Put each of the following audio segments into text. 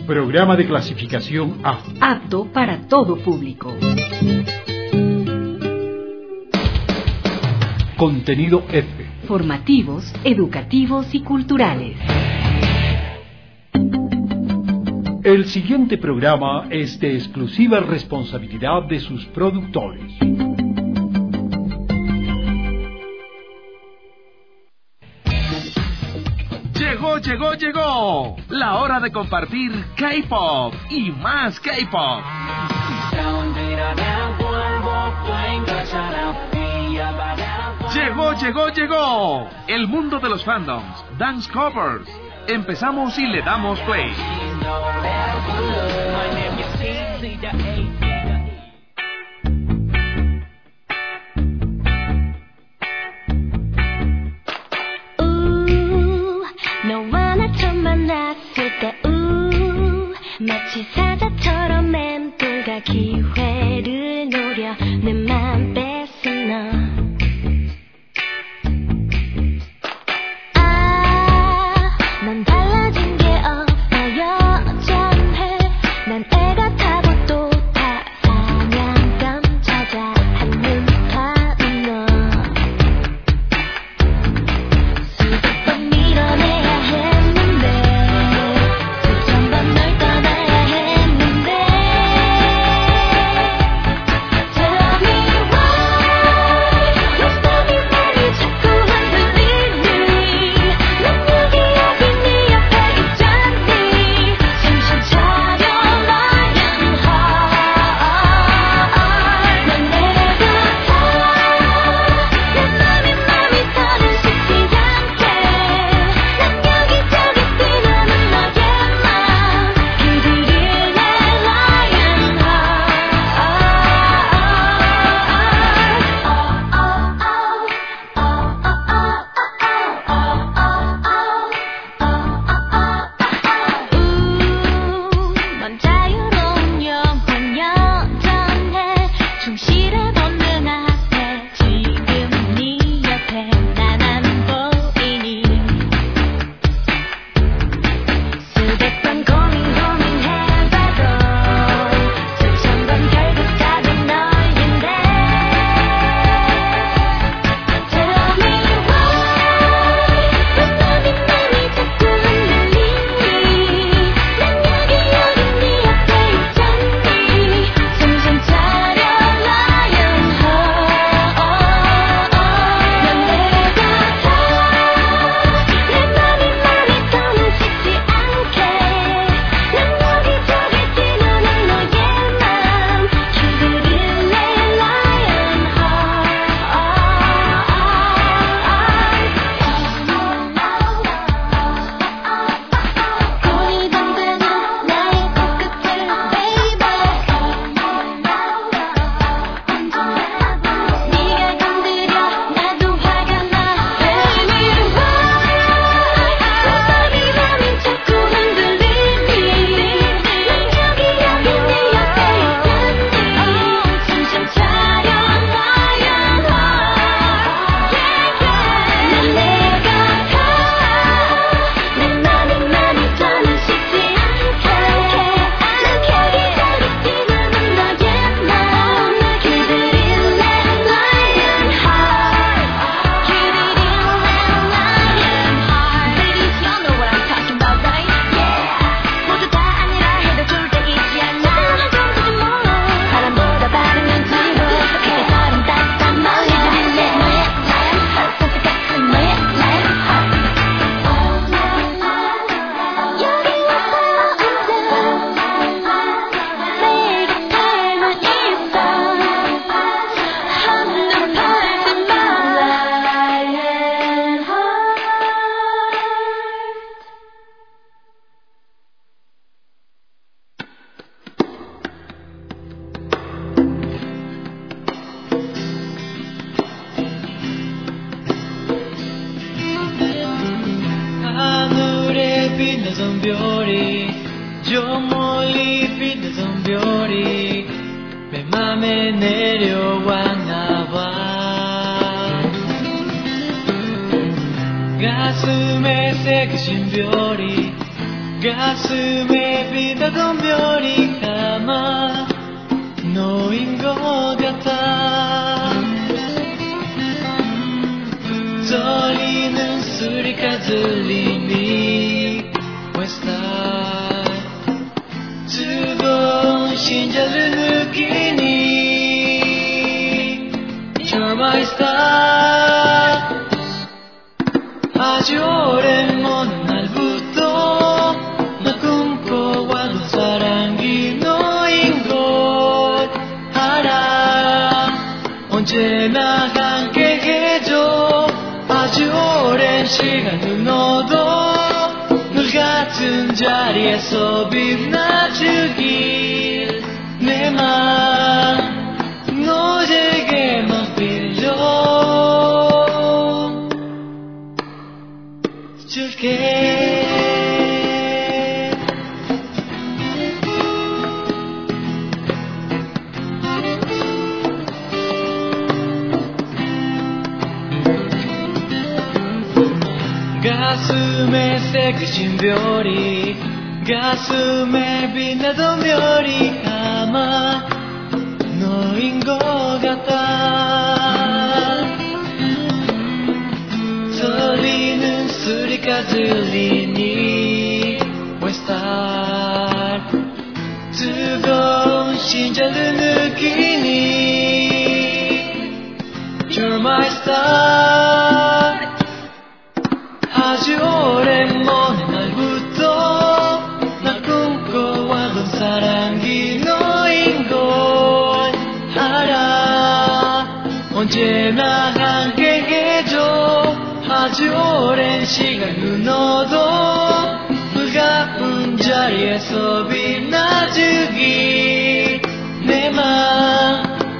Programa de clasificación A. Apto para todo público. Contenido F. Formativos, educativos y culturales. El siguiente programa es de exclusiva responsabilidad de sus productores. Llegó. La hora de compartir K-pop y más K-pop. Llegó. El mundo de los fandoms, dance covers. Empezamos y le damos play. 너와 처음 만났을 때 마치 사자처럼 멘토가 기회를 노려 내 맘 뺏은 너 넌 달라진 게 없어 여전해 난 애가 타고 또 타 사냥감 찾아 한눈 파는 너 수백 번 밀어내야 했는데 수천 번 널 떠나야 했는데 Tell me why 너 때문에 나를 자꾸 흔들리니 난 여기 네 옆에 있잖니 정신 차려 Lion Heart 넌 내가 내 맘이 더는 식지 않게 난 여기저기 뛰는 너의 맘 그들이 내 Lion 넌 자유로운 영혼 여전해 충실해 보는 앞에 지금 네 옆에 난 안 보이니 수백 번 고민해봐도 수천 번 결국 답은 너인데 Tell me why 왜 맘이 자꾸 흔들리니 난 여기 네 옆에 있잖니 정신 차려 Lion Heart 넌 내가 내 맘이 더는 식지 않게 난 여기저기 뛰는 너의 맘 그들이 내 Lion Heart 손이 던지는 나의 코끝을 baby 네가 건드려 나도 화가 나 Tell me why 왜 맘이 자꾸 흔들리니 난 여기 네 옆에 있잖니 정신 차려 Lion Heart 난 내가 내 맘이 더는 식지 않게 난 여기저기 뛰는 너의 맘 그들이 내 Lion Heart 그들이 내 Lion Heart Ladies, y'all know what I'm talking about, right? Yeah 모두 다 아니라 해도 좋을 때 있지 않나 정도지 뭐 바람보다 빠르면 뒤로 계속 아름답단 말이야 그들이 내 너의 Lion Heart 선택 같은 너의 Lion Heart 여기 와서 앉아 내 곁에만 있어 한눈 팔지 마 Lion Heart 하늘에 빛나던 별이 저 멀리 빛나던 별이 내 맘에 내려왔나 봐 가슴에 새겨진 별이 ガスメビタドン별이 가마 노인 것 같아 떨리는 소리가 들리니 웨스타 뜨거운 심장을 느끼니 You're my star 아주 오랜 먼 날부터 나 꿈꿔왔던 사랑이 너인 걸 알아 언제나 함께 해줘 아주 오랜 시간을 너도 늘 같은 자리에서 빛나주길 내 맘 너에게만 빌려 줄게 가슴에 새겨진 별이 가슴에 빛나던 별이 아마 너인 것 같아 떨리는 소리가 들리니 웨스타 뜨거운 심장을 느끼니 You're my star 아주 오랜 먼 날부터 나 꿈꿔왔던 사랑이 너인 걸 알아 언제나 함께 해줘 아주 오랜 시간을 너도 불가쁜 자리에서 빛나주길 내 맘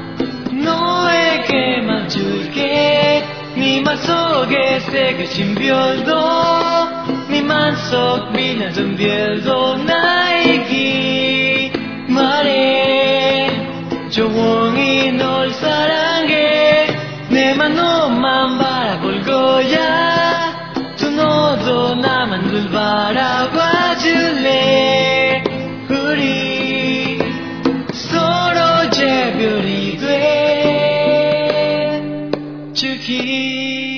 너에게만 줄게 네 맘속에 새겨진 별도 네 맘속 빛나던 별도 나에게 말해 조용히 널 사랑해 내 맘 너만 바라볼 거야 또 너도 나만 늘 바라봐 줄래 우리 서로 재별이 돼 주길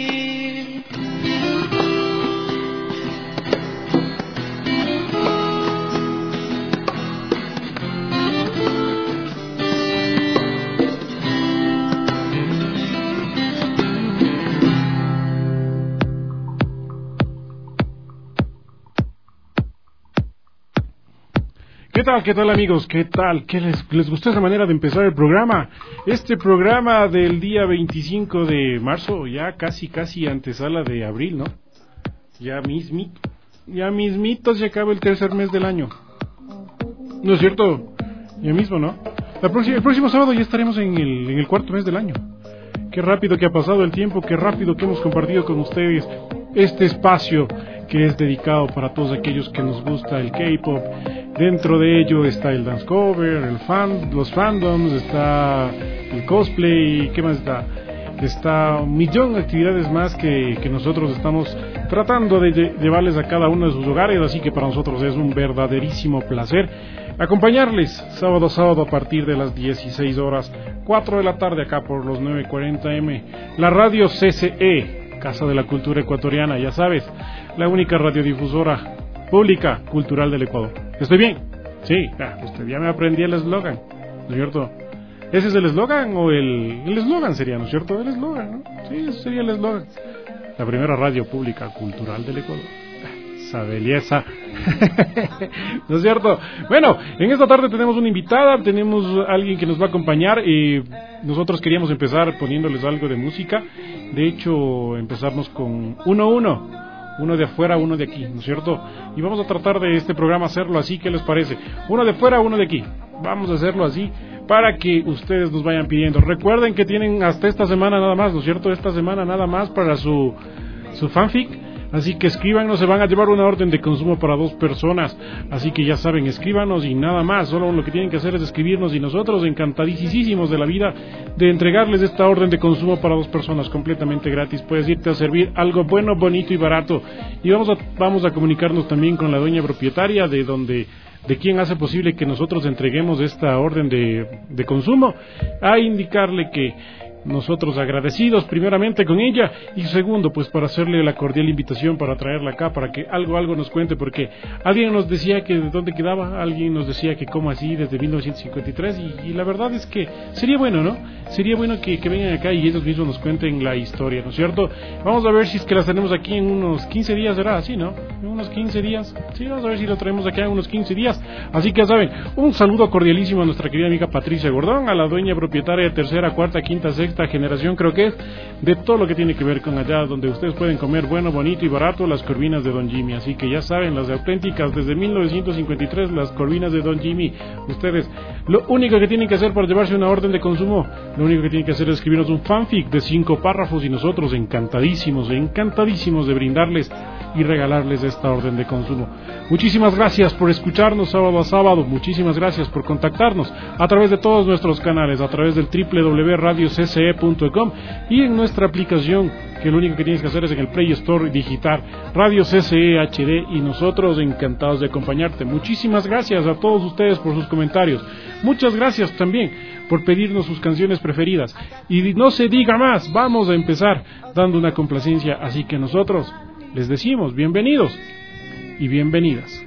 ¿Qué tal amigos? ¿Qué tal? ¿Qué les gustó esa manera de empezar el programa? Este programa del día 25 de marzo, ya casi antesala de abril, ¿no? Ya mismito se acaba el tercer mes del año. ¿No es cierto? Ya mismo, ¿no? El próximo sábado ya estaremos en el cuarto mes del año. Qué rápido que ha pasado el tiempo, qué rápido que hemos compartido con ustedes este espacio que es dedicado para todos aquellos que nos gusta el K-pop. Dentro de ello está el dance cover, los fandoms, está el cosplay, ¿qué más está? Está un millón de actividades más que nosotros estamos tratando de llevarles a cada uno de sus hogares, así que para nosotros es un verdaderísimo placer acompañarles sábado a partir de las 16 horas, 4 de la tarde acá por los 940M, la radio CCE, Casa de la Cultura Ecuatoriana, ya sabes, la única radiodifusora pública cultural del Ecuador. ¿Estoy bien? Sí, usted ya me aprendí el eslogan, ¿no es cierto? ¿Ese es el eslogan o el eslogan sería, ¿no es cierto? El eslogan, ¿no? Sí, ese sería el eslogan. La primera radio pública cultural del Ecuador. Esa belleza. ¿No es cierto? Bueno, en esta tarde tenemos una invitada, tenemos alguien que nos va a acompañar y nosotros queríamos empezar poniéndoles algo de música. De hecho, empezamos con uno de afuera, uno de aquí, ¿no es cierto? Y vamos a tratar de este programa hacerlo así, ¿qué les parece? Uno de fuera, uno de aquí. Vamos a hacerlo así para que ustedes nos vayan pidiendo. Recuerden que tienen hasta esta semana nada más, ¿no es cierto? Esta semana nada más para su fanfic. Así que escríbanos, se van a llevar una orden de consumo para 2 personas. Así que ya saben, escríbanos y nada más. Solo lo que tienen que hacer es escribirnos y nosotros encantadísimos de la vida de entregarles esta orden de consumo para 2 personas completamente gratis. Puedes irte a servir algo bueno, bonito y barato. Y vamos a comunicarnos también con la dueña propietaria de quien hace posible que nosotros entreguemos esta orden de consumo, a indicarle que nosotros agradecidos primeramente con ella y segundo pues para hacerle la cordial invitación para traerla acá para que algo nos cuente, porque alguien nos decía que de dónde quedaba, alguien nos decía que cómo así desde 1953 y la verdad es que sería bueno, ¿no? Sería bueno que vengan acá y ellos mismos nos cuenten la historia, ¿no es cierto? Vamos a ver si es que las tenemos aquí en unos 15 días, ¿será así, no? En unos 15 días, sí, vamos a ver si lo traemos acá en unos 15 días, así que ya saben, un saludo cordialísimo a nuestra querida amiga Patricia Gordón, a la dueña propietaria de tercera, cuarta, quinta, sexta generación, creo que es, de todo lo que tiene que ver con allá donde ustedes pueden comer bueno, bonito y barato, las corvinas de Don Jimmy. Así que ya saben, las auténticas desde 1953, las corvinas de Don Jimmy. Ustedes lo único que tienen que hacer para llevarse una orden de consumo, lo único que tienen que hacer es escribirnos un fanfic de 5 párrafos y nosotros encantadísimos de brindarles y regalarles esta orden de consumo. Muchísimas gracias por escucharnos sábado a sábado, muchísimas gracias por contactarnos a través de todos nuestros canales, a través del www.radiocce.com y en nuestra aplicación, que lo único que tienes que hacer es en el Play Store digitar Radio CCE HD y nosotros encantados de acompañarte. Muchísimas gracias a todos ustedes por sus comentarios, muchas gracias también por pedirnos sus canciones preferidas y no se diga más, vamos a empezar dando una complacencia, así que nosotros les decimos bienvenidos y bienvenidas.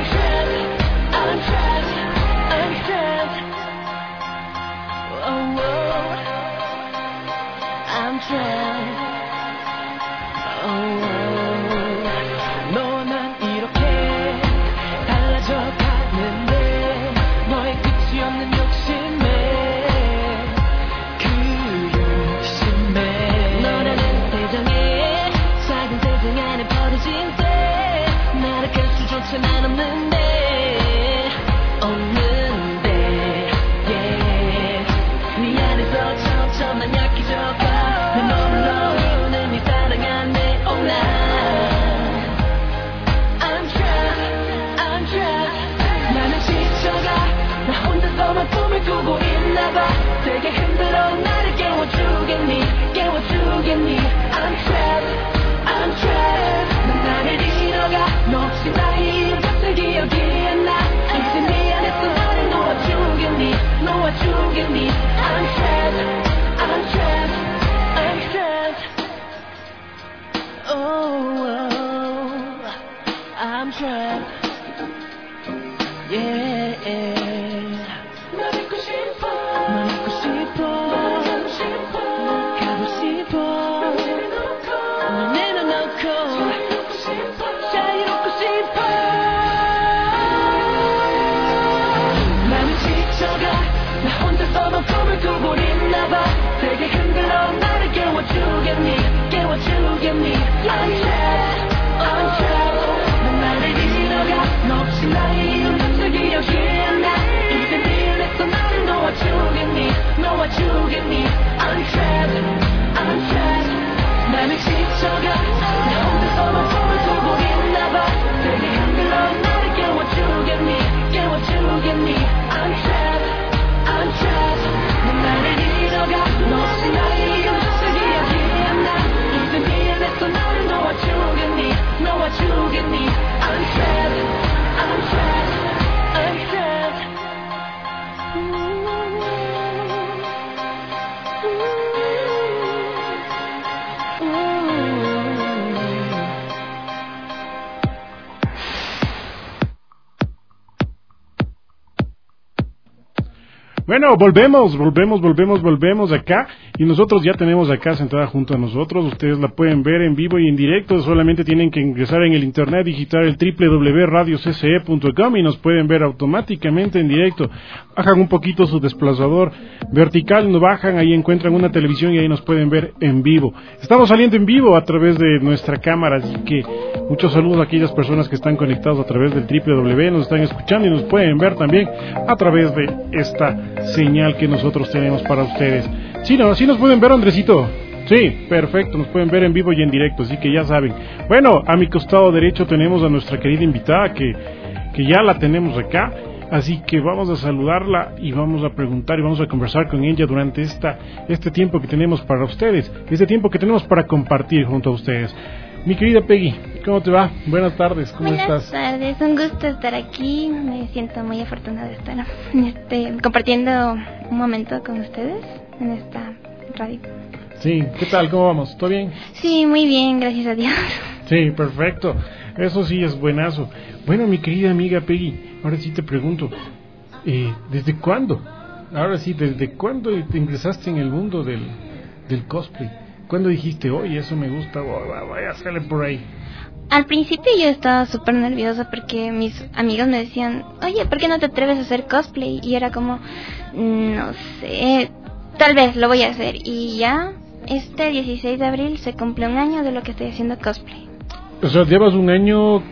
Oh, 품을 두고 있나봐 세게 흔들어 나를 깨워주겠니 깨워주겠니 I'm trapped I'm trapped 난 나를 잃어가 너 없이 나의 이름 자체 기억이나 이제 미안했어 나를 놓아주겠니 놓아주겠니 I'm trapped I'm trapped 나는 지쳐가 내 혼자서만 품을 두고 있나봐 세게 흔들어 나를 깨워주겠니 깨워주겠니 I'm trapped I'm trapped 난 나를 잃어가 너 없이 나의 이름 자체 기억이나 이제 미안했어 나를 놓아주겠니 놓아주겠니 I'm trapped I'm trapped I'm trapped Bueno, volvemos acá y nosotros ya tenemos acá sentada junto a nosotros. Ustedes la pueden ver en vivo y en directo, solamente tienen que ingresar en el internet, digitar el www.radiocce.com y nos pueden ver automáticamente en directo. Bajan un poquito su desplazador vertical, nos bajan, ahí encuentran una televisión y ahí nos pueden ver en vivo. Estamos saliendo en vivo a través de nuestra cámara, así que muchos saludos a aquellas personas que están conectados a través del www, nos están escuchando y nos pueden ver también a través de esta señal que nosotros tenemos para ustedes. Sí, no, sí nos pueden ver, Andresito. Sí, perfecto, nos pueden ver en vivo y en directo, así que ya saben. Bueno, a mi costado derecho tenemos a nuestra querida invitada que ya la tenemos acá, así que vamos a saludarla y vamos a preguntar y vamos a conversar con ella durante este tiempo que tenemos para ustedes, este tiempo que tenemos para compartir junto a ustedes. Mi querida Peggy, ¿cómo te va? Buenas tardes, ¿cómo estás? Buenas tardes, un gusto estar aquí. Me siento muy afortunada de estar compartiendo un momento con ustedes en esta radio. Sí, ¿qué tal? ¿Cómo vamos? ¿Todo bien? Sí, muy bien, gracias a Dios. Sí, perfecto. Eso sí es buenazo. Bueno, mi querida amiga Peggy, ahora sí te pregunto, ¿desde cuándo? Ahora sí, ¿desde cuándo te ingresaste en el mundo del cosplay? ¿Cuándo dijiste, oye, eso me gusta, voy a hacerle por ahí? Al principio yo estaba súper nerviosa porque mis amigos me decían, oye, ¿por qué no te atreves a hacer cosplay? Y era como, no sé, tal vez lo voy a hacer. Y ya, este 16 de abril se cumple un año de lo que estoy haciendo cosplay. O sea, llevas un año,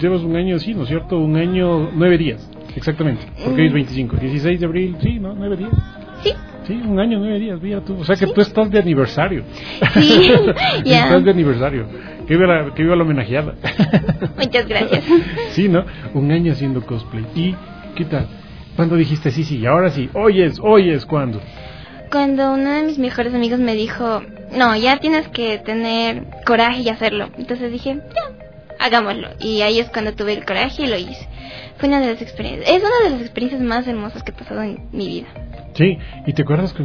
sí, ¿no es cierto? Un año, 9 días, exactamente, porque hoy es 25, 16 de abril, sí, ¿no? 9 días. Sí. Sí, un año, 9 días, mira tú. O sea que tú estás de aniversario. Sí, ya. Estás de aniversario. Que viva la homenajeada. Muchas gracias. Sí, ¿no? Un año haciendo cosplay. ¿Y qué tal? ¿Cuándo dijiste sí, ahora sí? Hoy es, ¿cuándo? Cuando uno de mis mejores amigos me dijo, no, ya tienes que tener coraje y hacerlo. Entonces dije, ya, hagámoslo. Y ahí es cuando tuve el coraje y lo hice. Fue una de las experiencias, es una de las experiencias más hermosas que he pasado en mi vida. Sí, ¿y te acuerdas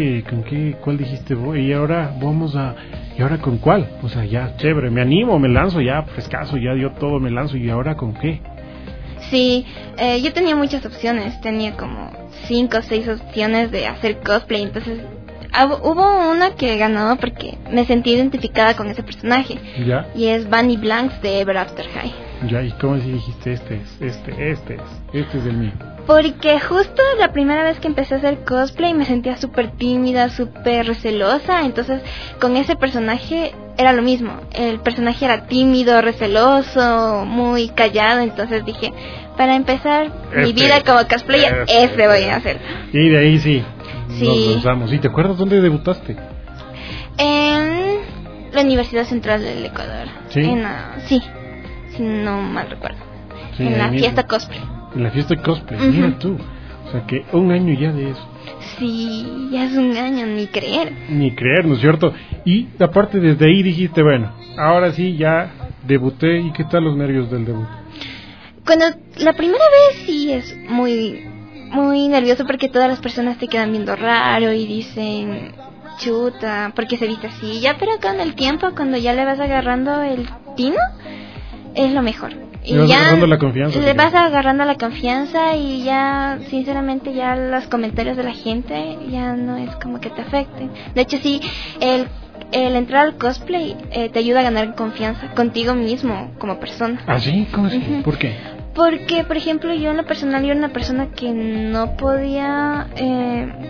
cuál dijiste vos? ¿Y ahora con cuál? O sea, ya, chévere, me animo, me lanzo, ya, frescazo, ya dio todo, me lanzo, ¿y ahora con qué? Sí, yo tenía muchas opciones, tenía como 5 o 6 opciones de hacer cosplay, entonces hubo una que ganó porque me sentí identificada con ese personaje. ¿Ya? Y es Bunny Blanks de Ever After High. Ya, ¿y cómo si dijiste este es el mío? Porque justo la primera vez que empecé a hacer cosplay me sentía súper tímida, súper recelosa, entonces con ese personaje era lo mismo, el personaje era tímido, receloso, muy callado, entonces dije, para empezar mi vida como cosplayer, ese voy a hacer. Y de ahí sí. Sí. Nos lanzamos. ¿Y te acuerdas dónde debutaste? En la Universidad Central del Ecuador. ¿Sí? Sí, si no mal recuerdo. Sí, en la fiesta cosplay. En la fiesta cosplay, Uh-huh. Mira tú. O sea que un año ya de eso. Sí, ya es un año, ni creer. Ni creer, ¿no es cierto? Y aparte desde ahí dijiste, bueno, ahora sí ya debuté. ¿Y qué tal los nervios del debut? Cuando la primera vez sí es muy nervioso porque todas las personas te quedan viendo raro y dicen, chuta, porque se viste así. Ya, pero con el tiempo, cuando ya le vas agarrando el tino, es lo mejor. Y le vas ya agarrando la confianza. le vas agarrando la confianza y ya, sinceramente, ya los comentarios de la gente ya no es como que te afecten. De hecho, sí, el entrar al cosplay te ayuda a ganar confianza contigo mismo como persona. ¿Ah, sí? ¿Cómo es? Uh-huh. ¿Por qué? Porque, por ejemplo, yo en lo personal, yo era una persona que no podía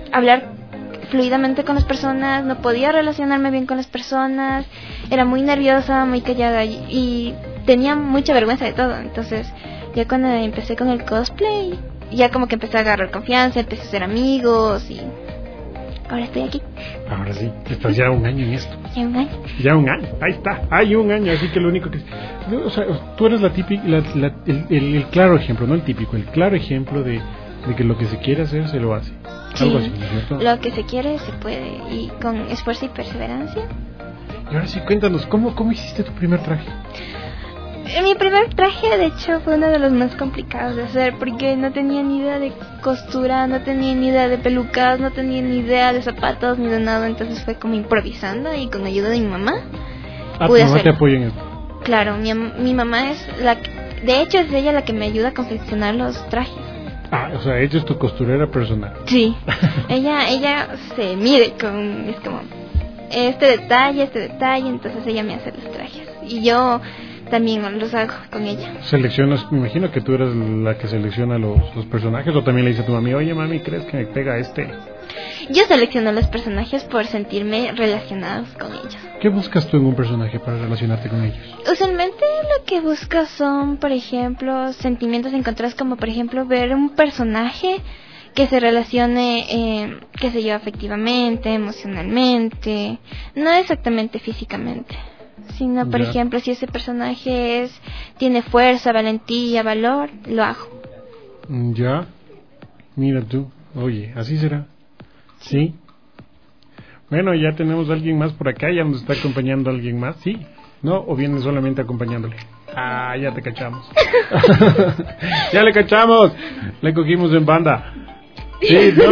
hablar fluidamente con las personas, no podía relacionarme bien con las personas, era muy nerviosa, muy callada y tenía mucha vergüenza de todo. Entonces ya cuando empecé con el cosplay, ya como que empecé a agarrar confianza, empecé a hacer amigos y ahora estoy aquí. Ahora sí, estás ya un año en esto. Ya un año. Ya un año, ahí está, hay un año, así que lo único que... O sea, tú eres la típica, el claro ejemplo, no el típico, el claro ejemplo de que lo que se quiere hacer se lo hace. Sí, algo así, ¿no es cierto? lo que se quiere se puede y con esfuerzo y perseverancia. Y ahora sí, cuéntanos, ¿cómo hiciste tu primer traje? Mi primer traje, de hecho, fue uno de los más complicados de hacer porque no tenía ni idea de costura, no tenía ni idea de pelucas, no tenía ni idea de zapatos ni de nada. Entonces fue como improvisando y con ayuda de mi mamá Ah, pude tu mamá te hacerlo. apoya en esto. Claro, mi mamá es de hecho es ella la que me ayuda a confeccionar los trajes. Ah, o sea, ella es tu costurera personal. Sí, ella se mide es como este detalle, entonces ella me hace los trajes y yo también los hago con ella. Seleccionas, me imagino que tú eres la que selecciona los personajes, o también le dices a tu mami, oye mami, ¿crees que me pega este? Yo selecciono los personajes por sentirme relacionados con ellos. ¿Qué buscas tú en un personaje para relacionarte con ellos? Usualmente lo que busco son, por ejemplo, sentimientos encontrados, como por ejemplo ver un personaje que se relacione, qué sé yo, afectivamente, emocionalmente, no exactamente físicamente, sino por Ya. ejemplo si ese personaje tiene fuerza, valentía, valor, lo hago. Ya, mira tú, oye, así será. Sí. Bueno, ya tenemos a alguien más por acá, ya nos está acompañando alguien más, ¿sí? ¿No? ¿O viene solamente acompañándole? Ah, ya te cachamos. Ya le cachamos. Le cogimos en banda. Sí, ¿no?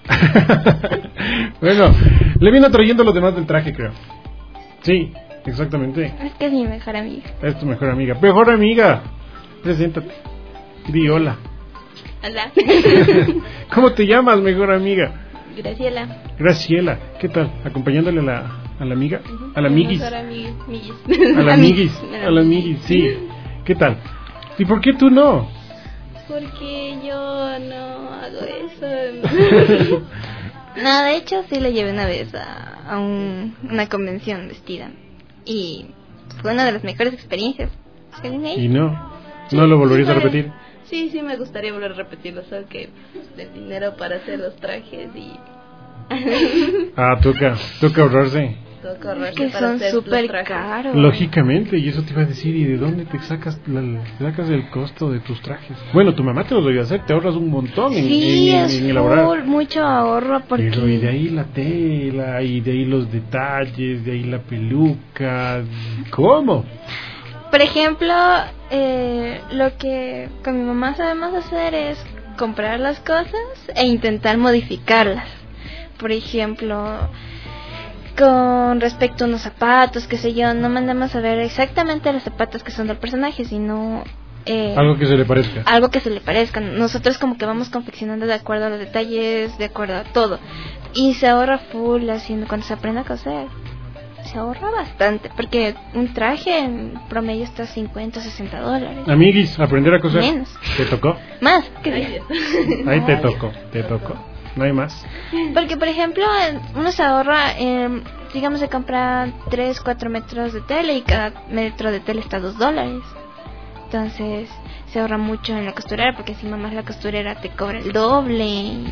Bueno, le vino trayendo los demás del traje, creo. Sí, exactamente. Es que es mi mejor amiga. Es tu mejor amiga. ¡Mejor amiga! Preséntate. Di hola. Hola. ¿Cómo te llamas, mejor amiga? Graciela. Graciela. ¿Qué tal? ¿Acompañándole a la amiga? A la amiguis. A A la amiguis. A la amiguis, sí. ¿Qué tal? ¿Y por qué tú no? Porque yo no hago eso. No, de hecho sí le llevé una vez a una convención vestida. Y fue una de las mejores experiencias, según ella. Y no lo volverías a repetir. Sí, me gustaría volver a repetirlo, solo que del dinero para hacer los trajes y Ah, toca ahorrarse. toca ahorrarse Que para son hacer súper los trajes. caros. Lógicamente, y eso te iba a decir, ¿y de dónde te sacas el costo de tus trajes? Bueno, tu mamá te los debe hacer, te ahorras un montón Sí, en es elaborar. full, mucho ahorro porque... Pero y de ahí la tela, y de ahí los detalles, de ahí la peluca. ¿Cómo? Por ejemplo, lo que con mi mamá sabemos hacer es comprar las cosas e intentar modificarlas. Por ejemplo, con respecto a unos zapatos, qué sé yo, no mandamos a ver exactamente los zapatos que son del personaje, sino Algo que se le parezca. algo que se le parezca. Nosotros como que vamos confeccionando de acuerdo a los detalles, de acuerdo a todo. Y se ahorra full haciendo cuando se aprende a coser. Se ahorra bastante, porque un traje en promedio está $50-$60. Amiguis, aprender a coser. Menos. ¿Te tocó? Más, que Ay, Dios. Ahí te tocó. No hay más. porque por ejemplo uno se ahorra, digamos se compra 3-4 metros de tela y cada metro de tela está $2. Entonces se ahorra mucho en la costurera, porque si mamá es la costurera te cobra el doble.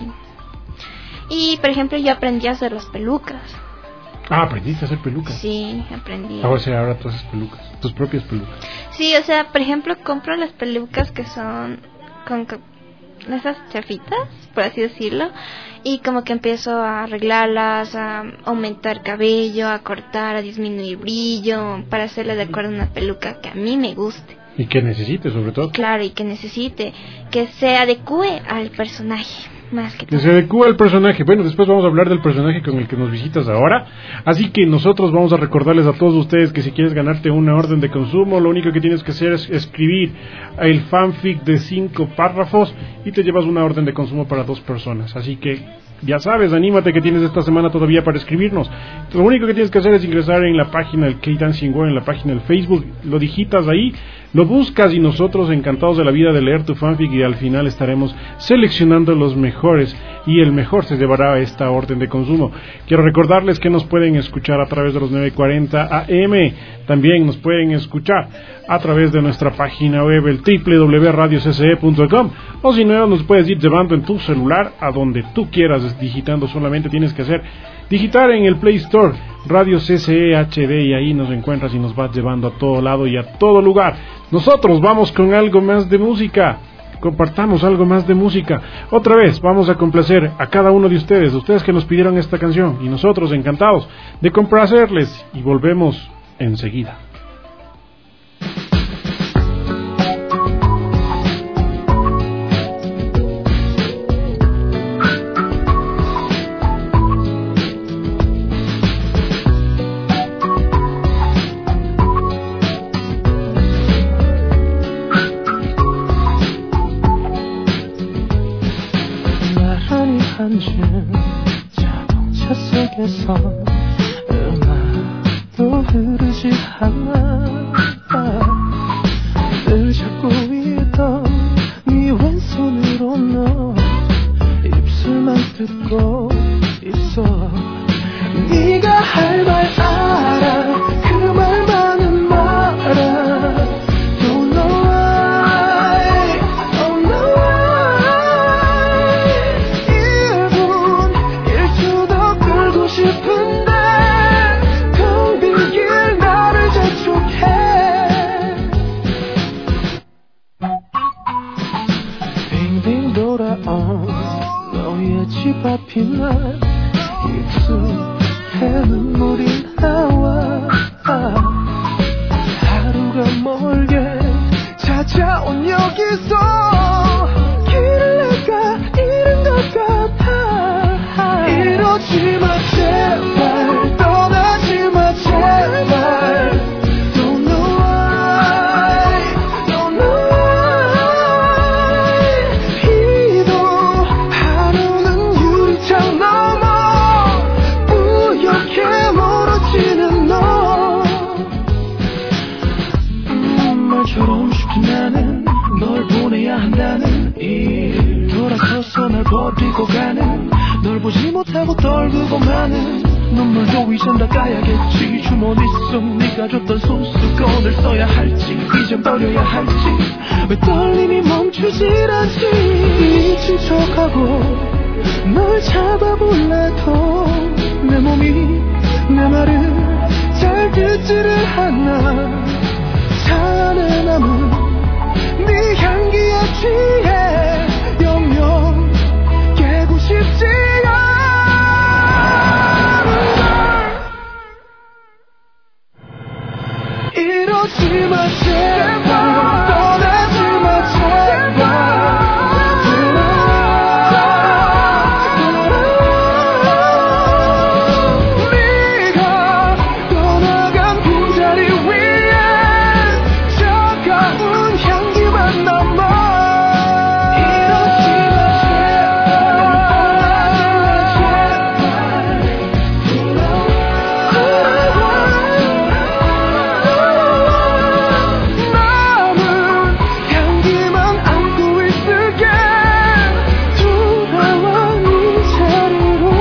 Y por ejemplo yo aprendí a hacer las pelucas. Ah, aprendiste a hacer pelucas. Sí, aprendí. Ahora tú haces pelucas, tus propias pelucas. Sí, o sea, por ejemplo, compro las pelucas que son con esas chafitas, por así decirlo, y como que empiezo a arreglarlas, a aumentar cabello, a cortar, a disminuir brillo, para hacerle de acuerdo a una peluca que a mí me guste. Y que necesites, sobre todo. Claro, y que necesite, que se adecue al personaje, más que Que todo. se adecua al personaje. Bueno, después vamos a hablar del personaje con el que nos visitas ahora. Así que nosotros vamos a recordarles a todos ustedes que si quieres ganarte una orden de consumo, lo único que tienes que hacer es escribir el fanfic de 5 párrafos y te llevas una orden de consumo para 2 personas. Así que ya sabes, anímate, que tienes esta semana todavía para escribirnos. Lo único que tienes que hacer es ingresar en la página del K-Dancing World, en la página del Facebook, lo digitas ahí, lo buscas y nosotros encantados de la vida de leer tu fanfic, y al final estaremos seleccionando los mejores y el mejor se llevará esta orden de consumo. Quiero recordarles que nos pueden escuchar a través de los 940 AM, también nos pueden escuchar a través de nuestra página web, el www.radiocce.com, o si no, nos puedes ir llevando en tu celular a donde tú quieras, digitando. Solamente tienes que digitar en el Play Store Radio CCE HD y ahí nos encuentras y nos vas llevando a todo lado y a todo lugar. Nosotros vamos con algo más de música. Compartamos algo más de música. Otra vez vamos a complacer a cada uno de ustedes que nos pidieron esta canción, y nosotros encantados de complacerles, y volvemos enseguida. 자동차 속에서 음악도 흐르지 않아. 늘 잡고 있던 네 왼손으로 너 입술만 뜯고 있어. 네가 할 말 알아. 그 말만은 말아. Don't know why, don't know why. 1분 1초도 끌고 싶은데 텅 빈 길 나를 재촉해. 빙빙 돌아온 너의 집 앞이 난 입술에 눈물이 나와. 하루가 멀게 찾아온 여기서 길을 내가 잃은 것 같아. 이러지 마 제발, 떠나지 마 제발. Don't know why, don't know why. 비도 하루는 유리창 넘어 뿌옇게 멀어지는 너. 말처럼 쉽지 않은 널 보내야 한다는 일. 돌아서서 날 버리고 가는 널 보지 못하고 떨구고 마는 눈물도 이젠 닦아야겠지. 주머니 속 네가 줬던 손수건을 써야 할지 이젠 버려야 할지. 왜 떨림이 멈추질 않지. 미친 척하고 널 잡아볼래도 내 몸이 내 말을 잘 듣지를 않아. 차 안에 남은 네 향기에 취해 영영 깨고 싶지 않아. 이러지 마 제발, 떠나지 마 제발. 네가 떠나간 빈자리 위에 차가운 향기만 남아. 이러지 마 남은 향기만 안고 있을게. 돌아와 네 자리로.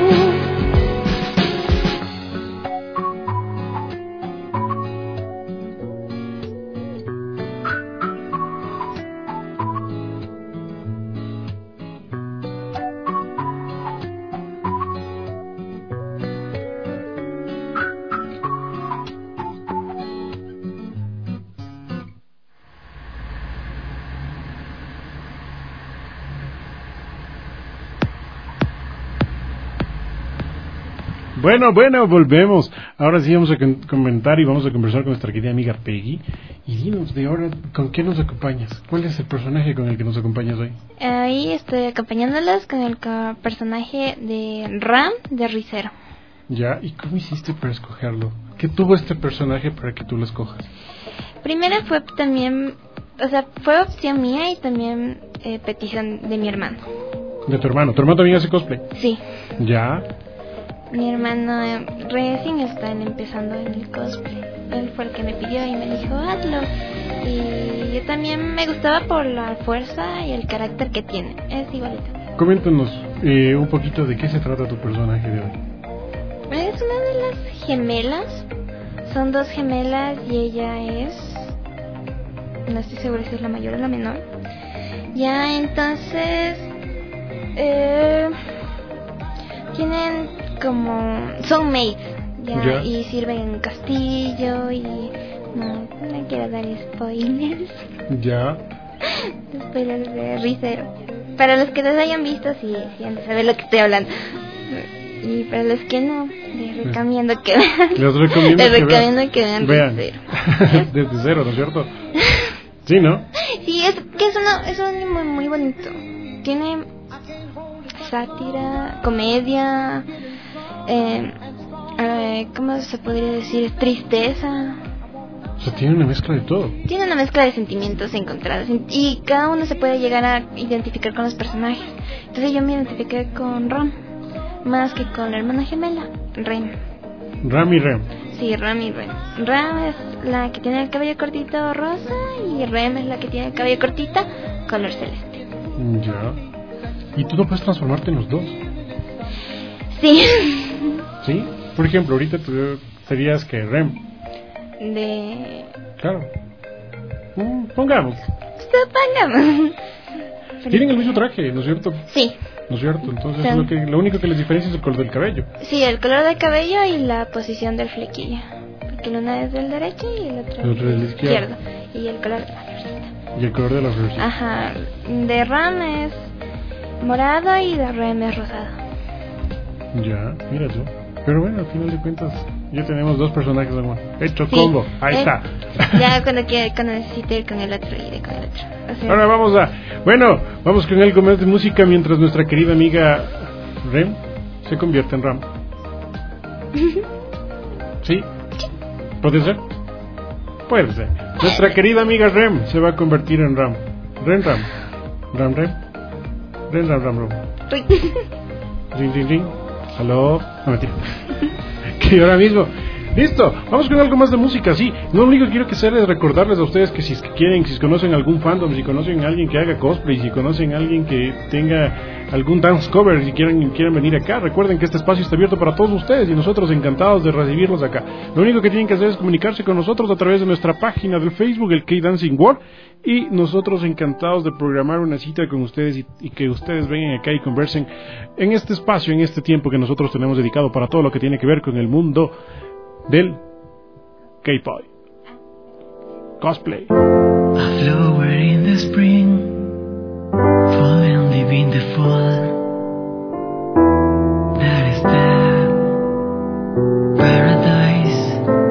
Bueno, volvemos. Ahora sí vamos a comentar y vamos a conversar con nuestra querida amiga Peggy. Y dinos de ahora, ¿con qué nos acompañas? ¿Cuál es el personaje con el que nos acompañas hoy? Ahí estoy acompañándolas con el personaje de Ram de Rizero. Ya, ¿y cómo hiciste para escogerlo? ¿Qué tuvo este personaje para que tú lo escojas? Primero fue también, o sea, fue opción mía y también petición de mi hermano. De tu hermano. ¿Tu hermano también hace cosplay? Sí. Ya. Mi hermano recién está empezando en el cosplay. Él fue el que me pidió y me dijo, hazlo. Y yo también me gustaba por la fuerza y el carácter que tiene. Es igualito. Coméntanos un poquito de qué se trata tu personaje de hoy. Es una de las gemelas. Son dos gemelas y ella es... No estoy segura si es la mayor o la menor. Ya, entonces... tienen como... Son maids. Ya. Y sirven en un castillo y... No quiero dar spoilers. Ya. Spoilers de risero. Para los que los hayan visto, sí han de saber lo que estoy hablando. Y para los que no, les recomiendo que vean. Les recomiendo que vean Risero. Desde cero, ¿no es cierto? Sí, ¿no? Sí, es un anime muy bonito. Tiene sátira, comedia, ¿cómo se podría decir? Tristeza. O sea, tiene una mezcla de todo. Tiene una mezcla de sentimientos encontrados y cada uno se puede llegar a identificar con los personajes. Entonces yo me identifiqué con Ram más que con la hermana gemela, Rem. Ram y Rem. Sí, Ram y Rem. Ram es la que tiene el cabello cortito rosa y Rem es la que tiene el cabello cortito color celeste. Ya. ¿Y tú no puedes transformarte en los dos? Sí. ¿Sí? Por ejemplo, ahorita tú serías que Rem. Claro. Pongamos. Tienen el mismo traje, ¿no es cierto? Sí. ¿No es cierto? Entonces lo único que les diferencia es el color del cabello. Sí, el color del cabello y la posición del flequillo. Porque el uno es del derecho y el otro es del izquierdo. Y el color de la florcita. Y el color de la florcita. Ajá. De Ram es morado y de Rem es rosado. Ya, mira tú. Pero bueno, al final de cuentas, ya tenemos dos personajes, amor. Hecho combo, ahí está. Ya cuando necesite ir con el otro, iré con el otro. O sea, ahora vamos con algo más de música mientras nuestra querida amiga Rem se convierte en Ram. ¿Sí? ¿Puede ser? Puede ser. Nuestra querida amiga Rem se va a convertir en Ram. Rem. Ring. Aló. No, mentira. Que ahora mismo. Listo, vamos con algo más de música, sí. Lo único que quiero que hacer es recordarles a ustedes que si conocen algún fandom, si conocen a alguien que haga cosplay, si conocen a alguien que tenga algún dance cover, si quieren venir acá, recuerden que este espacio está abierto para todos ustedes y nosotros encantados de recibirlos acá. Lo único que tienen que hacer es comunicarse con nosotros a través de nuestra página del Facebook, el K-Dancing World, y nosotros encantados de programar una cita con ustedes y que ustedes vengan acá y conversen en este espacio, en este tiempo que nosotros tenemos dedicado para todo lo que tiene que ver con el mundo del K-pop cosplay. A flower in the spring, falling, leaving the fall. That is the paradise.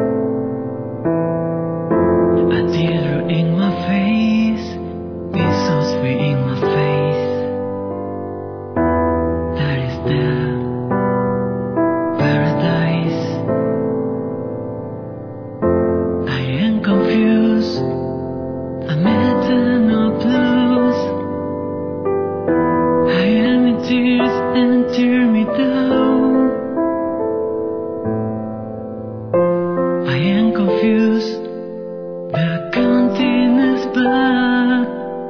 A tear in my face, it's so sweet in my face. That is the paradise. I am confused, I'm at no blues. I am in tears and tear me down. I am confused, the counting is black.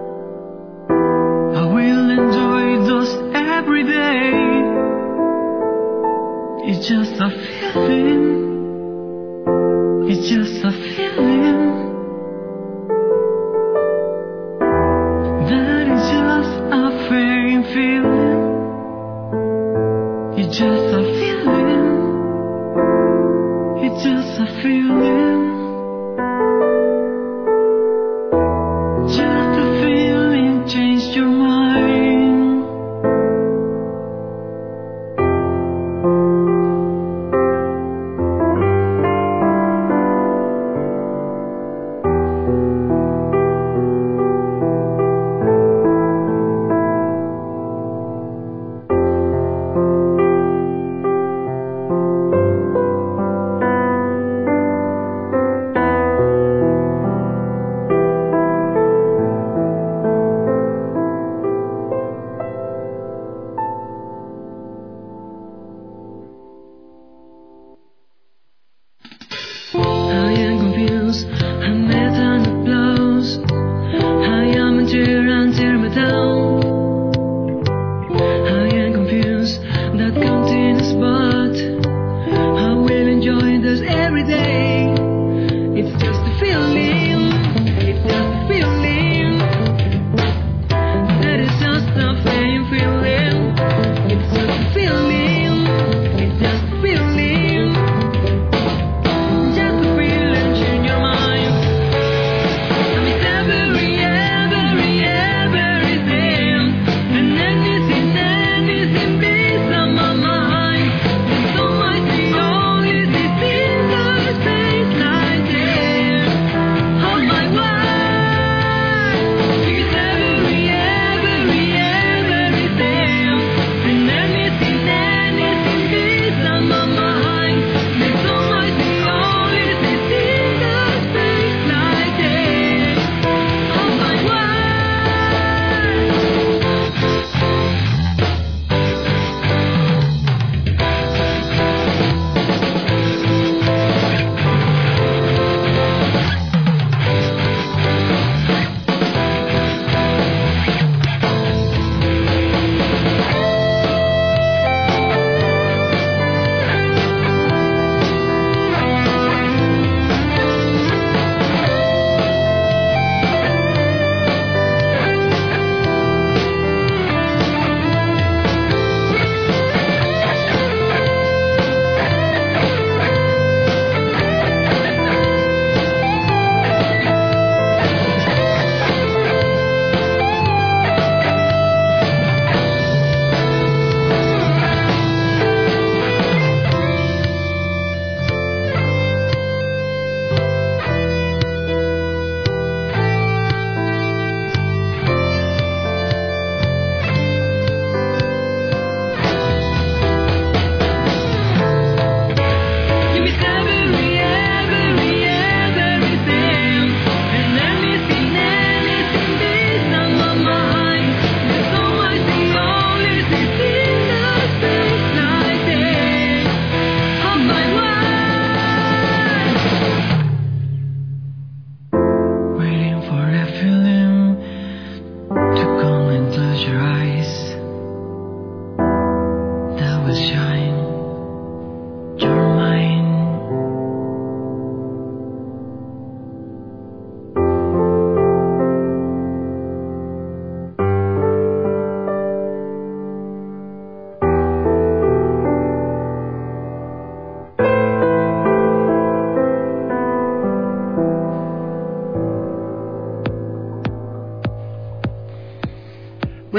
I will enjoy those every day. It's just a feeling. It's just a feeling. That is just a faint feeling. It's just a feeling. It's just a feeling. Just a feeling, change your mind.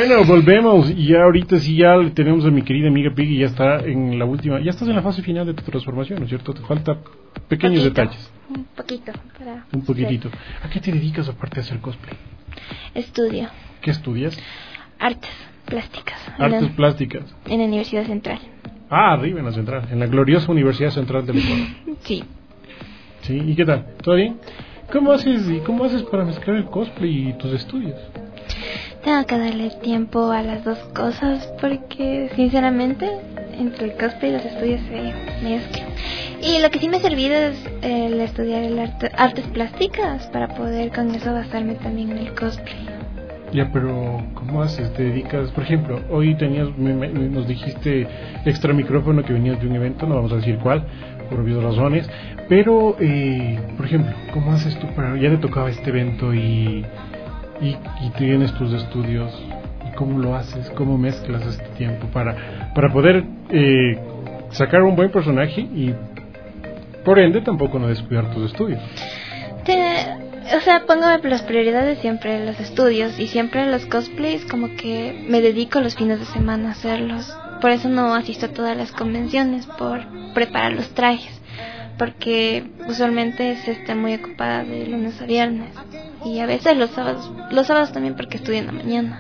Bueno, volvemos y ya ahorita sí ya tenemos a mi querida amiga Piggy, ya está en la última, ya estás en la fase final de tu transformación, ¿no es cierto? Te falta pequeños detalles. Un poquito. Un poquitito. ¿A qué te dedicas aparte de hacer cosplay? Estudio ¿Qué estudias? artes plásticas. Artes plásticas. En la Universidad Central. Ah, arriba en la Central, en la gloriosa Universidad Central del Ecuador. Sí. Sí, ¿y qué tal? ¿Todo bien? ¿Cómo haces para mezclar el cosplay y tus estudios? Tengo que darle tiempo a las dos cosas porque, sinceramente, entre el cosplay y los estudios se mezclan. Y lo que sí me ha servido es el estudiar artes plásticas para poder con eso basarme también en el cosplay. Ya, pero ¿cómo haces? ¿Te dedicas? Por ejemplo, hoy nos dijiste extra micrófono que venías de un evento, no vamos a decir cuál, por obvias razones, pero, por ejemplo, ¿cómo haces tú para... Ya te tocaba este evento y tienes tus estudios, ¿y cómo lo haces? ¿Cómo mezclas este tiempo para poder sacar un buen personaje y, por ende, tampoco no descuidar tus estudios? O sea, pongo las prioridades siempre en los estudios y siempre los cosplays como que me dedico los fines de semana a hacerlos. Por eso no asisto a todas las convenciones por preparar los trajes, porque usualmente se está muy ocupada de lunes a viernes y a veces los sábados también porque estudio en la mañana.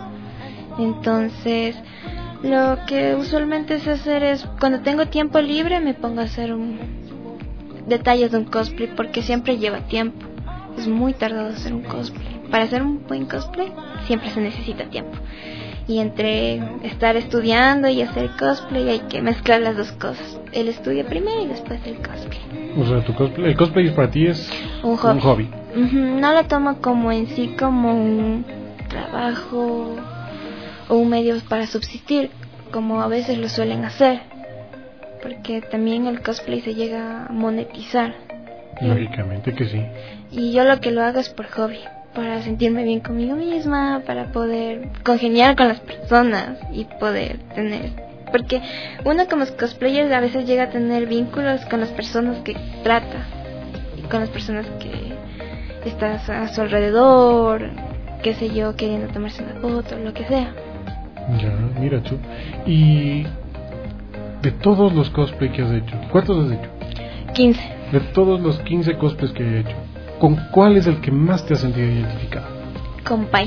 Entonces, lo que usualmente sé hacer es cuando tengo tiempo libre me pongo a hacer detalles de un cosplay porque siempre lleva tiempo. Es muy tardado hacer un cosplay. Para hacer un buen cosplay siempre se necesita tiempo. Y entre estar estudiando y hacer cosplay hay que mezclar las dos cosas. El estudio primero y después el cosplay. O sea, el cosplay para ti es un hobby. No lo tomo como en sí como un trabajo o un medio para subsistir, como a veces lo suelen hacer. Porque también el cosplay se llega a monetizar. Lógicamente que sí. Y yo lo que lo hago es por hobby, para sentirme bien conmigo misma, para poder congeniar con las personas y poder tener... Porque uno como cosplayer a veces llega a tener vínculos con las personas que trata y con las personas que estás a su alrededor, qué sé yo, queriendo tomarse una foto, lo que sea. Ya, mira tú. Y de todos los cosplay que has hecho, ¿cuántos has hecho? 15. De todos los 15 cosplays que he hecho, ¿con cuál es el que más te has sentido identificado? Con Pai.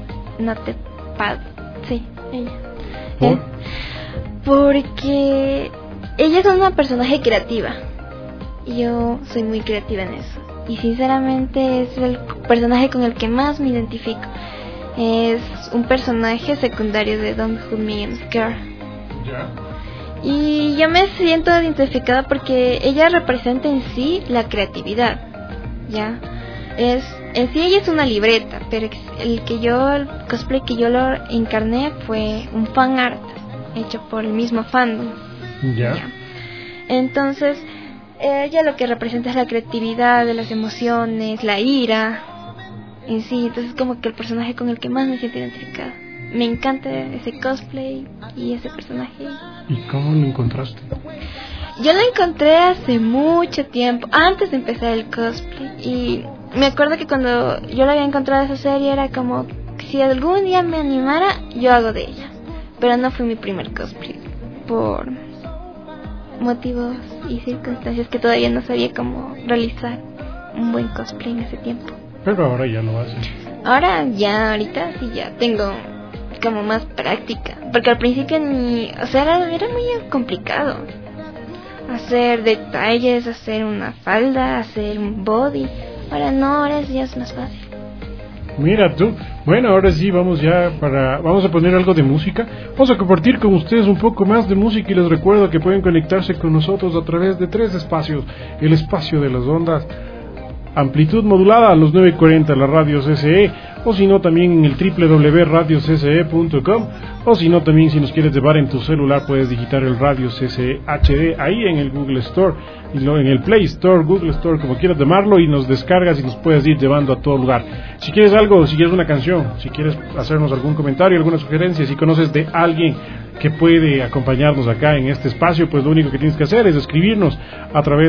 Sí, ella. ¿Por? Porque ella es una personaje creativa. Y yo soy muy creativa en eso. Y sinceramente es el personaje con el que más me identifico. Es un personaje secundario de Don't Hold Me I'm Scared. Ya. Y yo me siento identificada porque ella representa en sí la creatividad, ¿ya? En sí ella es una libreta, pero el cosplay que yo lo encarné fue un fan art hecho por el mismo fandom. ¿Ya? Entonces, ella lo que representa es la creatividad, las emociones, la ira, en sí. Entonces como que el personaje con el que más me siento identificada. Me encanta ese cosplay y ese personaje. ¿Y cómo lo encontraste? Yo lo encontré hace mucho tiempo, antes de empezar el cosplay. Y me acuerdo que cuando yo lo había encontrado esa serie era como, si algún día me animara, yo hago de ella. Pero no fue mi primer cosplay, por motivos y circunstancias que todavía no sabía cómo realizar un buen cosplay en ese tiempo. Pero ahora ya lo haces. Ahorita sí ya tengo como más práctica, porque al principio era muy complicado hacer detalles, hacer una falda, hacer un body. Ahora ya es más fácil. Mira tú. Bueno, ahora sí vamos a poner algo de música. Vamos a compartir con ustedes un poco más de música y les recuerdo que pueden conectarse con nosotros a través de 3 espacios: el espacio de las ondas, amplitud modulada a los 940, la radio CCE, o si no también en el www.radiocce.com, o si no también si nos quieres llevar en tu celular puedes digitar el Radio CCE HD ahí en el Google Store, en el Play Store, Google Store, como quieras llamarlo, y nos descargas y nos puedes ir llevando a todo lugar. Si quieres algo, si quieres una canción, si quieres hacernos algún comentario, alguna sugerencia, si conoces de alguien que puede acompañarnos acá en este espacio, pues lo único que tienes que hacer es escribirnos a través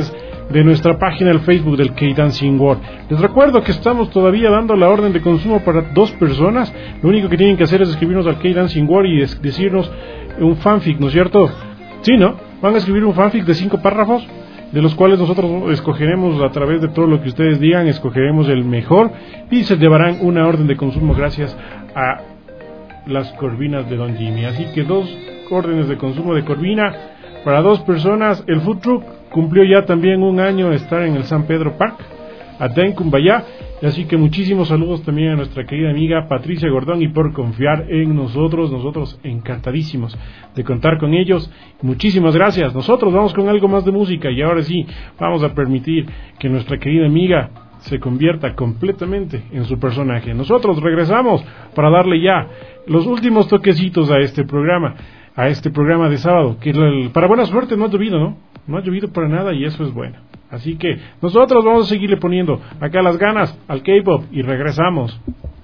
de nuestra página del Facebook del K-Dancing World. Les recuerdo que estamos todavía dando la orden de consumo para 2 personas. Lo único que tienen que hacer es escribirnos al K-Dancing World y decirnos un fanfic, ¿no es cierto? Sí, ¿no? Van a escribir un fanfic de 5 párrafos, de los cuales nosotros escogeremos a través de todo lo que ustedes digan, escogeremos el mejor y se llevarán una orden de consumo gracias a las corvinas de Don Jimmy. Así que 2 órdenes de consumo de corvina para 2 personas. El food truck cumplió ya también un año de estar en el San Pedro Park, Aten Cumbayá. Así que muchísimos saludos también a nuestra querida amiga Patricia Gordón, y por confiar en nosotros encantadísimos de contar con ellos. Muchísimas gracias. Nosotros vamos con algo más de música y ahora sí vamos a permitir que nuestra querida amiga se convierta completamente en su personaje. Nosotros regresamos para darle ya los últimos toquecitos a este programa de sábado, que para buena suerte no ha llovido, ¿no? No ha llovido para nada y eso es bueno. Así que nosotros vamos a seguirle poniendo acá las ganas al K-pop y regresamos.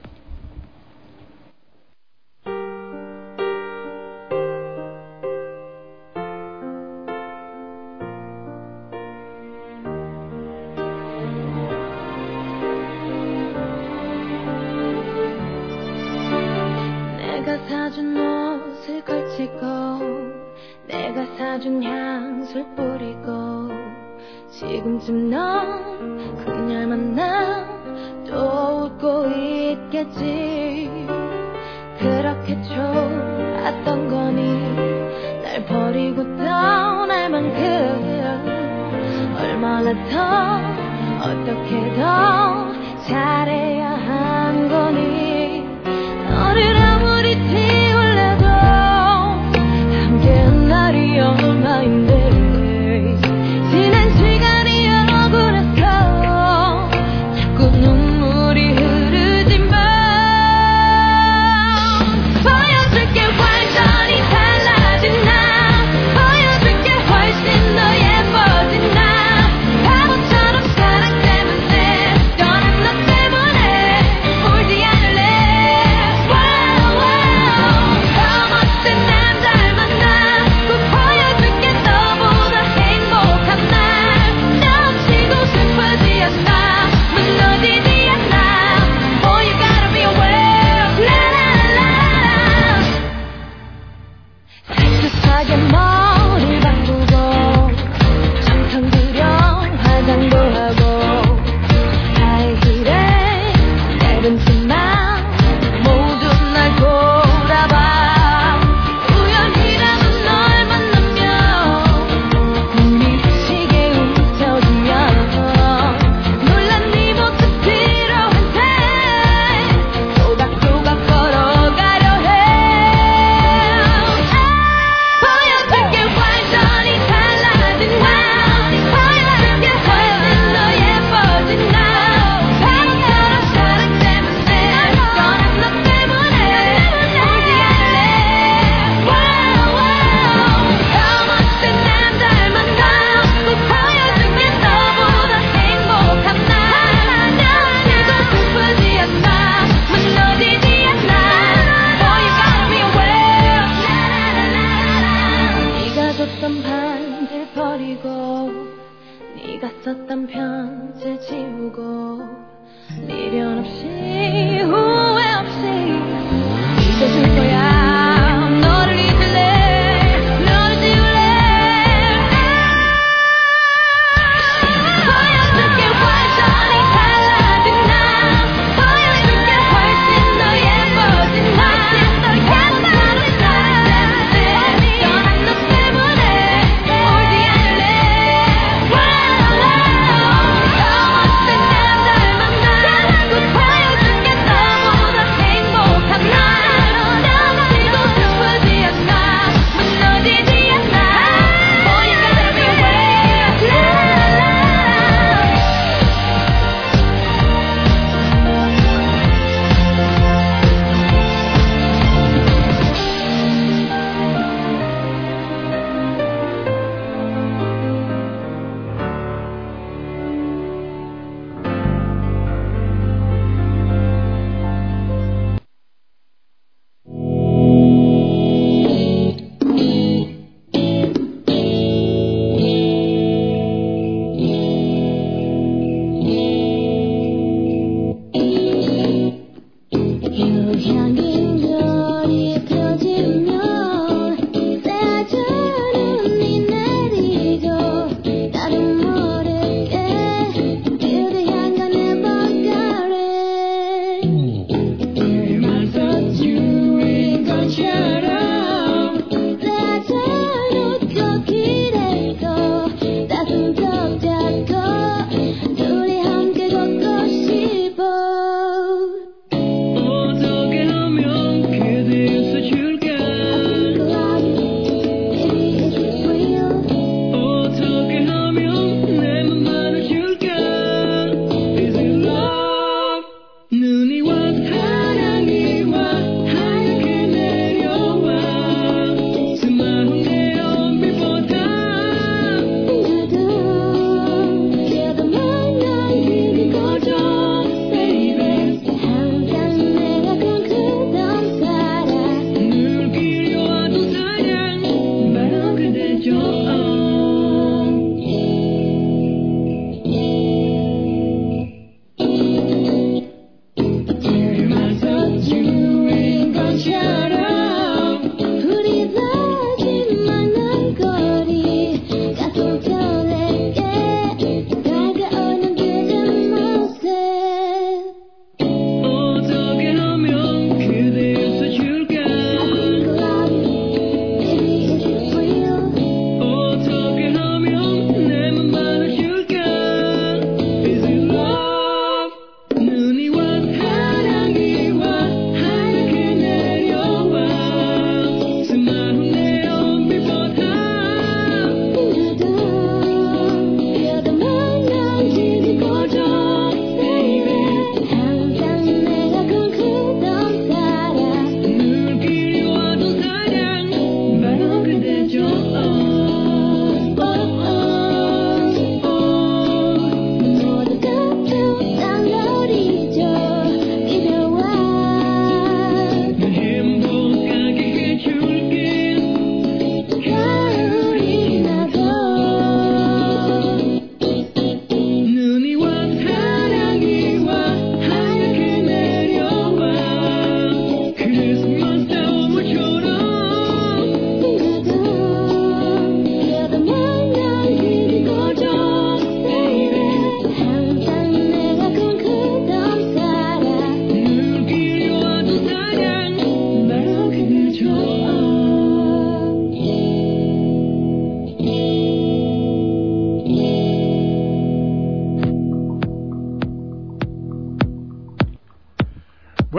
내가 사준 옷을 걸치고 내가 사준 향수를 뿌리고 지금쯤 넌 그녀를 만나 또 웃고 있겠지. 그렇게 좋았던 거니 날 버리고 떠날 만큼 얼마나 더 어떻게 더 잘해야 한 거니. 너를 아무리 지울래도 함께한 날이 얼마인데 지난 시간이 억울해서 자꾸 눈물이 흐르지만 보여줄게 완전히 달라진 나 보여줄게 훨씬 더 예뻐진 나 바보처럼 사랑 때문에 떠난 너 때문에 울지 않을래. 더 멋진 남자를 만나 꼭 보여줄게 너보다 행복한 날. 너 없이도 슬프지 않아 무너지지 않아. Oh you gotta be aware. 라라라 깨끗하게 머리를 바꾸고 잠깐 그려 화장도 하고 하이힐에 내린 치마 모두 날 돌아봐. 우연이라도 널 만나면 미치게 웃어주면 놀란 네 모습 필요한데 토닥토닥 걸어가려 해. 보여줄게 완전히 달라진 나 보여줄게 훨씬 더 예뻐진 나 바보처럼 사랑 때문에 떠난 너 때문에 울지 않을래. 더 멋진 남자를 만나 꼭 보여줄게 너보다 행복한 날. 너 없이도 슬프지 않아 무너지지 않아. Oh you gotta be aware. 네가 줬던 반지를 버리고 네가 썼던 편지를 지우고 미련 없이 후회 없이 잊어줄 거야. 너를 잊을래 너를 지울래. 보여줄게 완전히 달라진 나 보여줄게 훨씬 더 예뻐진 나 바보처럼 사랑 때문에 떠난 너 때문에 울지 않을래. 더 멋진 남자를 만나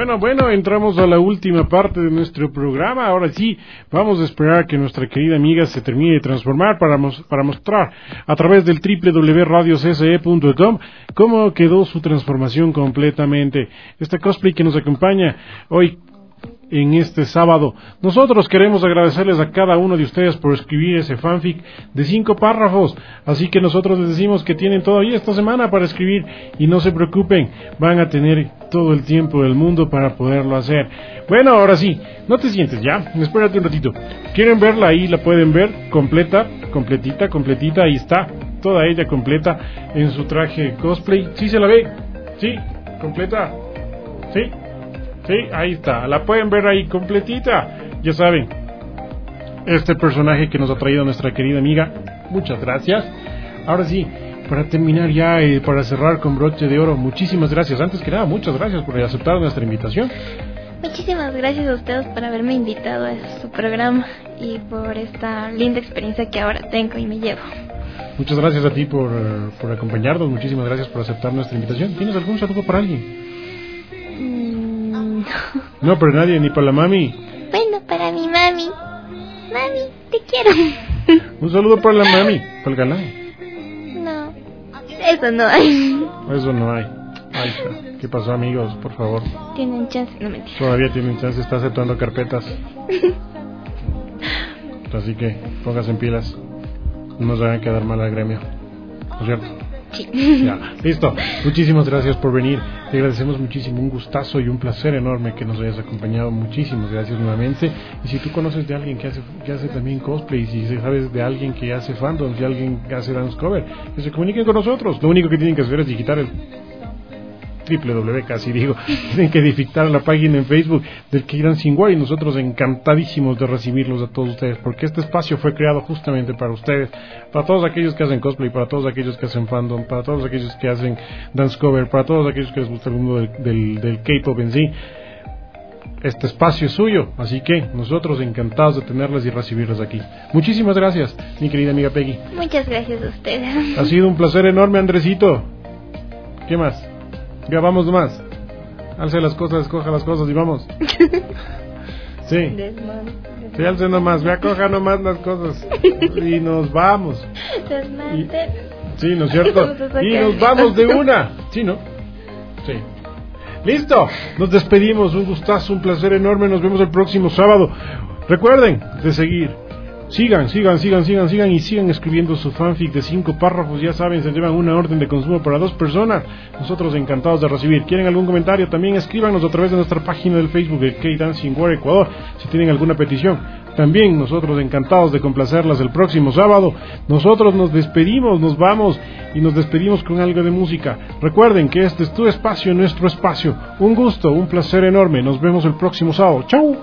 Bueno, entramos a la última parte de nuestro programa. Ahora sí, vamos a esperar que nuestra querida amiga se termine de transformar para mostrar a través del www.radiocse.com cómo quedó su transformación completamente. Este cosplay que nos acompaña hoy en este sábado. Nosotros queremos agradecerles a cada uno de ustedes por escribir ese fanfic de 5 párrafos, así que nosotros les decimos que tienen todavía esta semana para escribir y no se preocupen, van a tener todo el tiempo del mundo para poderlo hacer. Bueno, ahora sí, no te sientes ya, espérate un ratito. ¿Quieren verla? Ahí la pueden ver completita, ahí está, toda ella completa en su traje cosplay. ¿Sí se la ve? ¿Sí? ¿Completa? ¿Sí? Sí, ahí está, la pueden ver ahí completita. Ya saben, este personaje que nos ha traído nuestra querida amiga. Muchas gracias. Ahora sí, para terminar ya, para cerrar con broche de oro, muchísimas gracias. Antes que nada, muchas gracias por aceptar nuestra invitación. Muchísimas gracias a ustedes por haberme invitado a su programa y por esta linda experiencia que ahora tengo y me llevo. Muchas gracias a ti por acompañarnos. Muchísimas gracias por aceptar nuestra invitación. ¿Tienes algún saludo para alguien? No, para nadie, ni para la mami. Bueno, para mi mami. Mami, te quiero. Un saludo para la mami, para el galán. No, eso no hay. Eso no hay. Ahí está. ¿Qué pasó, amigos? Por favor. Tienen chance, no mentira. Todavía tienen chance, está aceptando carpetas. Así que pónganse en pilas. No nos vayan a quedar mal al gremio. ¿No es cierto? Sí. Ya, listo. Muchísimas gracias por venir. Te agradecemos muchísimo, un gustazo y un placer enorme que nos hayas acompañado. Muchísimas gracias nuevamente. Y si tú conoces de alguien que hace también cosplay, si sabes de alguien que hace fandom, si alguien que hace dance cover, que se comuniquen con nosotros. Lo único que tienen que hacer es digitar el tienen que edificar la página en Facebook del K-Dancing War y nosotros encantadísimos de recibirlos a todos ustedes, porque este espacio fue creado justamente para ustedes, para todos aquellos que hacen cosplay, para todos aquellos que hacen fandom, para todos aquellos que hacen dance cover, para todos aquellos que les gusta el mundo del K-pop en sí. Este espacio es suyo, así que nosotros encantados de tenerles y recibirles aquí. Muchísimas gracias, mi querida amiga Peggy. Muchas gracias a ustedes. Ha sido un placer enorme, Andresito. ¿Qué más? Ya vamos más. Alce las cosas, escoja las cosas y vamos. Sí. Sí, alce nomás, vea, coja nomás las cosas. Y nos vamos. Sí, ¿no es cierto? Y nos vamos de una. Sí, ¿no? Sí. Listo. Nos despedimos. Un gustazo, un placer enorme. Nos vemos el próximo sábado. Recuerden de seguir. Sigan y sigan escribiendo su fanfic de 5 párrafos. Ya saben, se llevan una orden de consumo para 2 personas. Nosotros encantados de recibir. ¿Quieren algún comentario? También escríbanos a través de nuestra página del Facebook de K-Dancing War Ecuador. Si tienen alguna petición, también nosotros encantados de complacerlas el próximo sábado. Nosotros nos despedimos, nos vamos y nos despedimos con algo de música. Recuerden que este es tu espacio, nuestro espacio. Un gusto, un placer enorme. Nos vemos el próximo sábado. ¡Chau!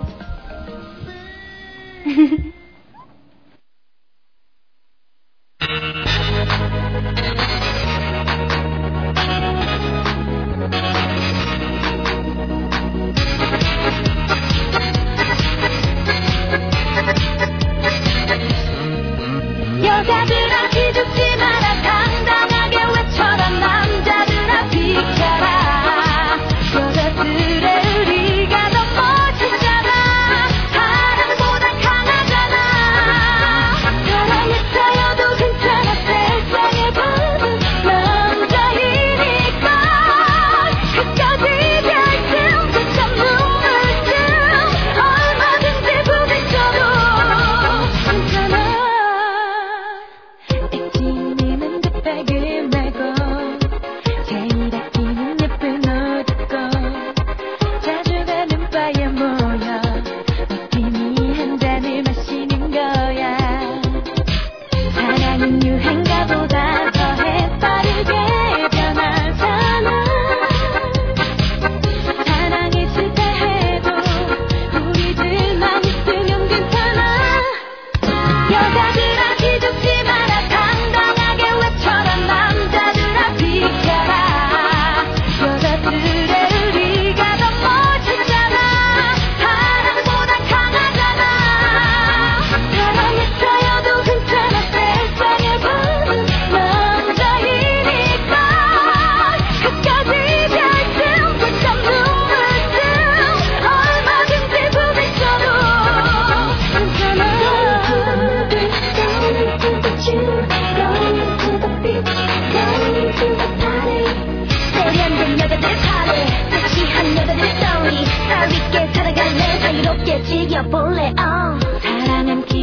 여자들아 기죽지 마라 당당하게 외쳐라 남자들아 비켜라 여자들의 의리가 더 멋지잖아 사랑보다 강하잖아 사랑에 쌓여도 괜찮아 세상의 법은 남자이니까 끝까지 별쯤 끝참 눈물쯤 얼마든지 부딪혀도 괜찮아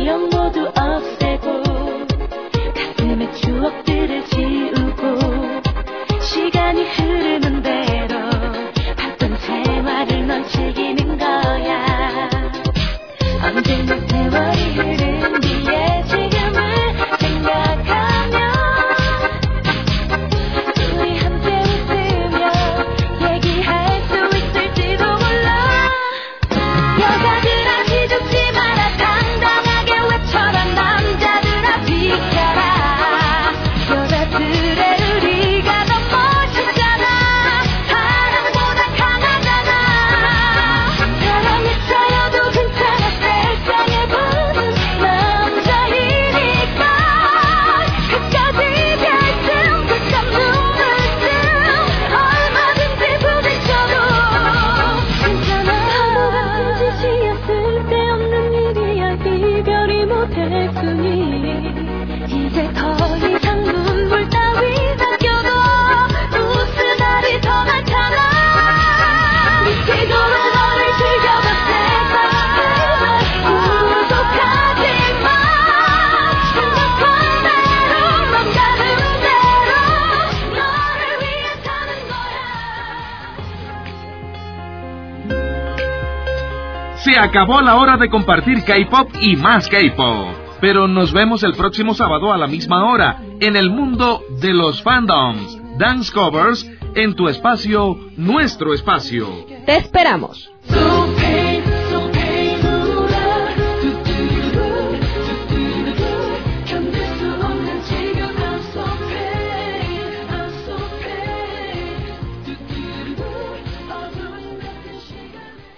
두려움 모두 없애고 가슴에 추억들을 지우고 시간이 흐르는 대로 바쁜 생활을 넌 즐기는 거야. 언젠가 세월이 흐른 뒤에 지금을 생각하면 우리 함께 웃으며 얘기할 수 있을지도 몰라. 여자들아 기죽지 마라. 당당하게 외쳐라. 남자들아 비켜라. 여자들의 우리가 더 멋있잖아. 사랑보다 강하잖아. 사랑에 쌓여도 괜찮아. 세상에 보는 남자이니까 끝까지 별쯤 끝감 눈물쯤 얼마든지 부딪혀도 괜찮아. 아무것도 짓이었을 때 없는 일이야. 이별이 못할 뿐이 이제 더 이상 눈물 따위 남겨도 웃을 날이 더 많잖아. 미치도록 너를 즐겨봐. 세상을 구속하지 마. 생각한 대로 맘 가는 대로 너를 위해 사는 거야. Se acabó la hora de compartir K-pop y más K-pop. Pero nos vemos el próximo sábado a la misma hora en el mundo de los fandoms, Dance Covers, en tu espacio, nuestro espacio. Te esperamos. Super